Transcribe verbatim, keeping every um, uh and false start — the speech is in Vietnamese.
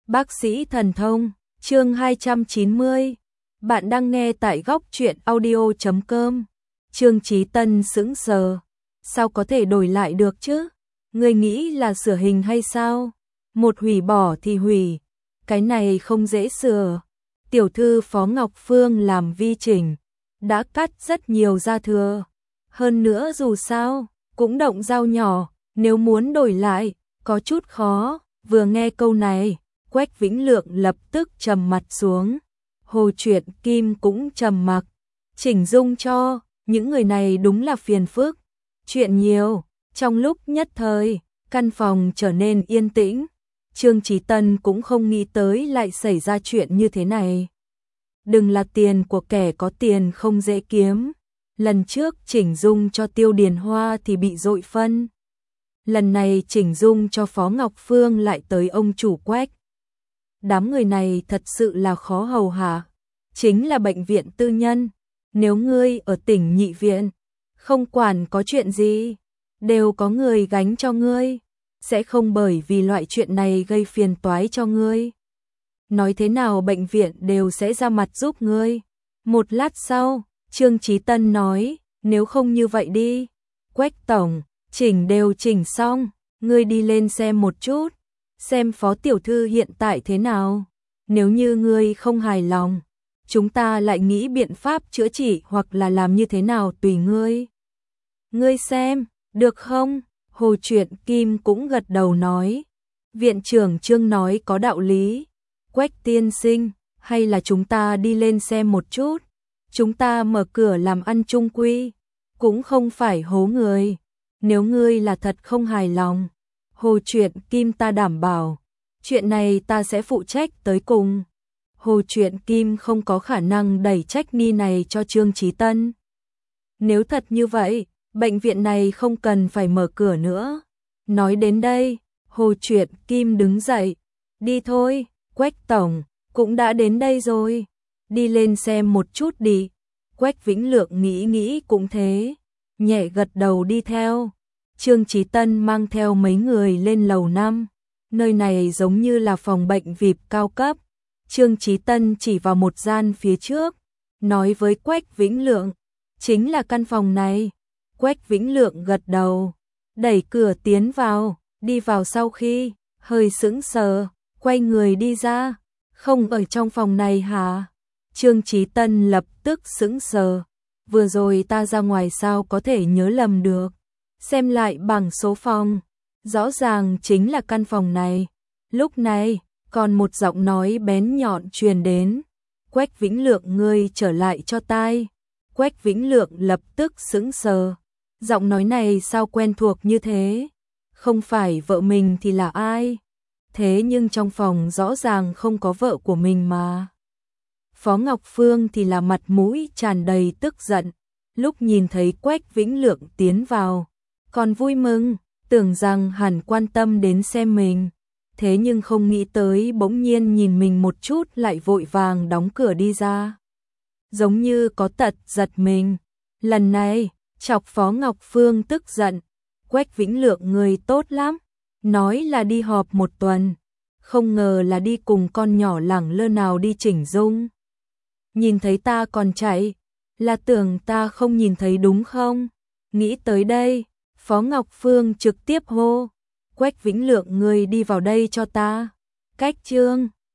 Bác sĩ thần thông, chương hai trăm chín mươi. Bạn đang nghe tại góc truyện audio chấm com. Trương Chí Tân sững sờ. Sao có thể đổi lại được chứ? Người nghĩ là sửa hình hay sao? Một hủy bỏ thì hủy. Cái này không dễ sửa. Tiểu thư Phó Ngọc Phương làm vi chỉnh. Đã cắt rất nhiều da thừa. Hơn nữa dù sao, cũng động dao nhỏ. Nếu muốn đổi lại, có chút khó. Vừa nghe câu này, Quách Vĩnh Lượng lập tức trầm mặt xuống. Hồ Truyện Kim cũng trầm mặc. Chỉnh dung cho, những người này đúng là phiền phức. Chuyện nhiều, trong lúc nhất thời, căn phòng trở nên yên tĩnh. Trương Chí Tân cũng không nghĩ tới lại xảy ra chuyện như thế này. Đừng là tiền của kẻ có tiền không dễ kiếm. Lần trước chỉnh dung cho Tiêu Điền Hoa thì bị dội phân. Lần này chỉnh dung cho Phó Ngọc Phương lại tới ông chủ Quách. Đám người này thật sự là khó hầu hạ. Chính là bệnh viện tư nhân. Nếu ngươi ở tỉnh nhị viện, không quản có chuyện gì, đều có người gánh cho ngươi. Sẽ không bởi vì loại chuyện này gây phiền toái cho ngươi. Nói thế nào bệnh viện đều sẽ ra mặt giúp ngươi. Một lát sau, Trương Chí Tân nói, nếu không như vậy đi. Quách tổng, chỉnh đều chỉnh xong, ngươi đi lên xem một chút, xem Phó tiểu thư hiện tại thế nào. Nếu như ngươi không hài lòng, chúng ta lại nghĩ biện pháp chữa trị hoặc là làm như thế nào tùy ngươi. Ngươi xem, được không? Hồ Truyện Kim cũng gật đầu nói. Viện trưởng Trương nói có đạo lý. Quách tiên sinh, hay là chúng ta đi lên xem một chút. Chúng ta mở cửa làm ăn chung quy, cũng không phải hố người. Nếu ngươi là thật không hài lòng, Hồ Truyện Kim ta đảm bảo, chuyện này ta sẽ phụ trách tới cùng. Hồ Truyện Kim không có khả năng đẩy trách ni này cho Trương Chí Tân. Nếu thật như vậy, bệnh viện này không cần phải mở cửa nữa. Nói đến đây, Hồ Truyện Kim đứng dậy. Đi thôi, Quách tổng, cũng đã đến đây rồi. Đi lên xem một chút đi. Quách Vĩnh Lượng nghĩ nghĩ cũng thế. Nhẹ gật đầu đi theo. Trương Chí Tân mang theo mấy người lên lầu năm. Nơi này giống như là phòng bệnh vi ai pi cao cấp. Trương Chí Tân chỉ vào một gian phía trước, nói với Quách Vĩnh Lượng, chính là căn phòng này. Quách Vĩnh Lượng gật đầu, đẩy cửa tiến vào, đi vào sau khi, hơi sững sờ, quay người đi ra. Không ở trong phòng này hả? Trương Chí Tân lập tức sững sờ. Vừa rồi ta ra ngoài sao có thể nhớ lầm được. Xem lại bảng số phòng, rõ ràng chính là căn phòng này. Lúc này, còn một giọng nói bén nhọn truyền đến. Quách Vĩnh Lượng ngươi trở lại cho tai. Quách Vĩnh Lượng lập tức sững sờ. Giọng nói này sao quen thuộc như thế? Không phải vợ mình thì là ai? Thế nhưng trong phòng rõ ràng không có vợ của mình mà. Phó Ngọc Phương thì là mặt mũi tràn đầy tức giận. Lúc nhìn thấy Quách Vĩnh Lượng tiến vào, còn vui mừng, tưởng rằng hẳn quan tâm đến xem mình. Thế nhưng không nghĩ tới bỗng nhiên nhìn mình một chút lại vội vàng đóng cửa đi ra. Giống như có tật giật mình. Lần này, chọc Phó Ngọc Phương tức giận. Quách Vĩnh Lượng người tốt lắm. Nói là đi họp một tuần. Không ngờ là đi cùng con nhỏ lẳng lơ nào đi chỉnh dung. Nhìn thấy ta còn chạy. Là tưởng ta không nhìn thấy đúng không? Nghĩ tới đây, Phó Ngọc Phương trực tiếp hô. Quách Vĩnh Lượng người đi vào đây cho ta. Cách Trương